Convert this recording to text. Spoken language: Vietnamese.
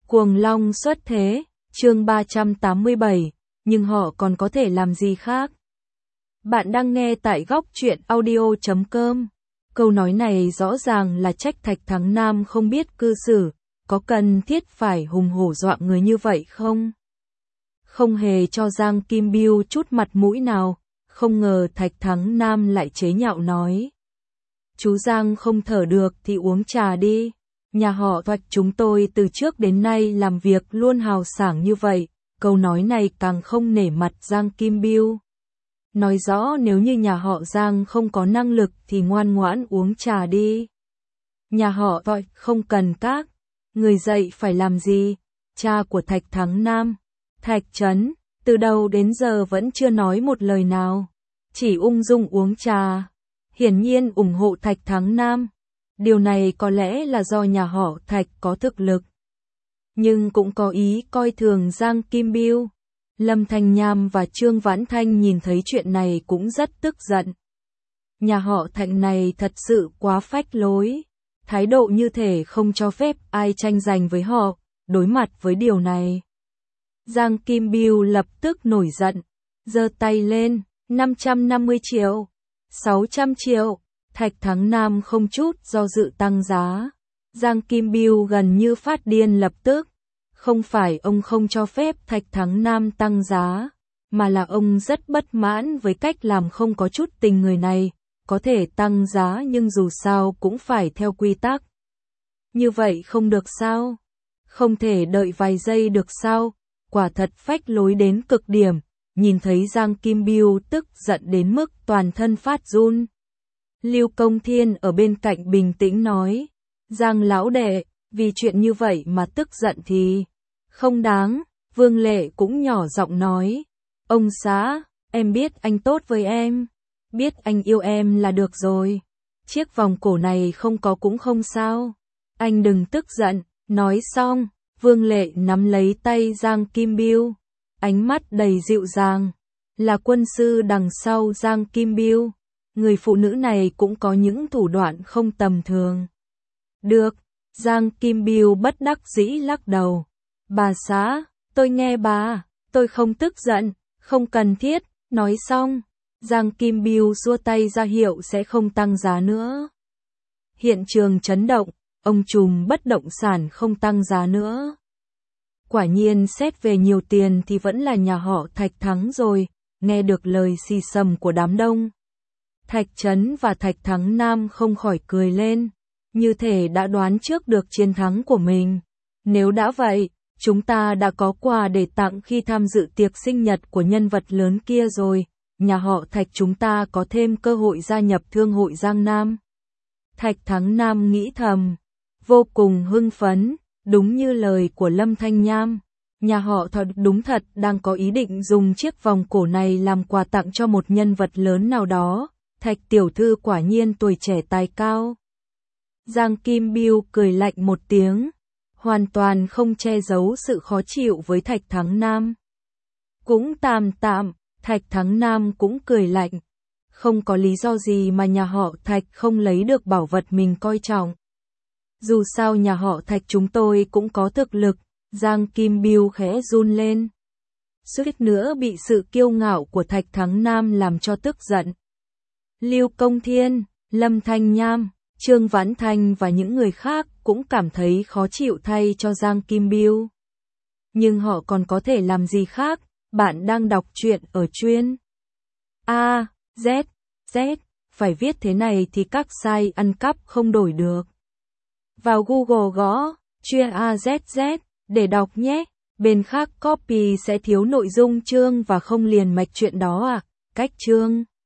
Cuồng Long xuất thế, chương 387, nhưng họ còn có thể làm gì khác? Bạn đang nghe tại góc truyện audio.com. Câu nói này rõ ràng là trách Thạch Thắng Nam không biết cư xử, có cần thiết phải hùng hổ dọa người như vậy không? Không hề cho Giang Kim Biêu chút mặt mũi nào, không ngờ Thạch Thắng Nam lại chế nhạo nói. Chú Giang không thở được thì uống trà đi. Nhà họ Thạch chúng tôi từ trước đến nay làm việc luôn hào sảng như vậy, câu nói này càng không nể mặt Giang Kim Biêu. Nói rõ nếu như nhà họ Giang không có năng lực thì ngoan ngoãn uống trà đi. Nhà họ Thạch không cần các người dạy phải làm gì. Cha của Thạch Thắng Nam, Thạch Trấn, từ đầu đến giờ vẫn chưa nói một lời nào, chỉ ung dung uống trà. Hiển nhiên ủng hộ Thạch Thắng Nam. Điều này có lẽ là do nhà họ Thạch có thực lực, nhưng cũng có ý coi thường Giang Kim Biêu. Lâm Thanh Nham và Trương Vãn Thanh nhìn thấy chuyện này cũng rất tức giận. Nhà họ Thạch này thật sự quá phách lối, thái độ như thể không cho phép ai tranh giành với họ. Đối mặt với điều này, Giang Kim Biêu lập tức nổi giận, giơ tay lên, 550 triệu, 600 triệu. Thạch Thắng Nam không chút do dự tăng giá. Giang Kim Biêu gần như phát điên lập tức. Không phải ông không cho phép Thạch Thắng Nam tăng giá, mà là ông rất bất mãn với cách làm không có chút tình người này. Có thể tăng giá nhưng dù sao cũng phải theo quy tắc. Như vậy không được sao? Không thể đợi vài giây được sao? Quả thật phách lối đến cực điểm. Nhìn thấy Giang Kim Biêu tức giận đến mức toàn thân phát run. Lưu Công Thiên ở bên cạnh bình tĩnh nói, Giang lão đệ, vì chuyện như vậy mà tức giận thì không đáng. Vương Lệ cũng nhỏ giọng nói, ông xã, em biết anh tốt với em, biết anh yêu em là được rồi, chiếc vòng cổ này không có cũng không sao, anh đừng tức giận. Nói xong, Vương Lệ nắm lấy tay Giang Kim Biêu, ánh mắt đầy dịu dàng, là quân sư đằng sau Giang Kim Biêu. Người phụ nữ này cũng có những thủ đoạn không tầm thường. Được, Giang Kim Biêu bất đắc dĩ lắc đầu. Bà xã, tôi nghe bà, tôi không tức giận, không cần thiết. Nói xong, Giang Kim Biêu xua tay ra hiệu sẽ không tăng giá nữa. Hiện trường chấn động, ông trùm bất động sản không tăng giá nữa. Quả nhiên xét về nhiều tiền thì vẫn là nhà họ Thạch thắng rồi. Nghe được lời xì xầm của đám đông, Thạch Trấn và Thạch Thắng Nam không khỏi cười lên, như thể đã đoán trước được chiến thắng của mình. Nếu đã vậy, chúng ta đã có quà để tặng khi tham dự tiệc sinh nhật của nhân vật lớn kia rồi, nhà họ Thạch chúng ta có thêm cơ hội gia nhập Thương hội Giang Nam. Thạch Thắng Nam nghĩ thầm, vô cùng hưng phấn, đúng như lời của Lâm Thanh Nham. Nhà họ Thạch đúng thật đang có ý định dùng chiếc vòng cổ này làm quà tặng cho một nhân vật lớn nào đó. Thạch tiểu thư quả nhiên tuổi trẻ tài cao. Giang Kim Biêu cười lạnh một tiếng, hoàn toàn không che giấu sự khó chịu với Thạch Thắng Nam. Cũng tạm, Thạch Thắng Nam cũng cười lạnh. Không có lý do gì mà nhà họ Thạch không lấy được bảo vật mình coi trọng. Dù sao nhà họ Thạch chúng tôi cũng có thực lực. Giang Kim Biêu khẽ run lên, suýt nữa bị sự kiêu ngạo của Thạch Thắng Nam làm cho tức giận. Lưu Công Thiên, Lâm Thanh Nham, Trương Vãn Thanh và những người khác cũng cảm thấy khó chịu thay cho Giang Kim Biêu. Nhưng họ còn có thể làm gì khác? Bạn đang đọc truyện ở chuyên A, Z, phải viết thế này thì các site ăn cắp không đổi được. Vào Google gõ chuyên AZZ để đọc nhé. Bên khác copy sẽ thiếu nội dung chương và không liền mạch chuyện đó à? Cách chương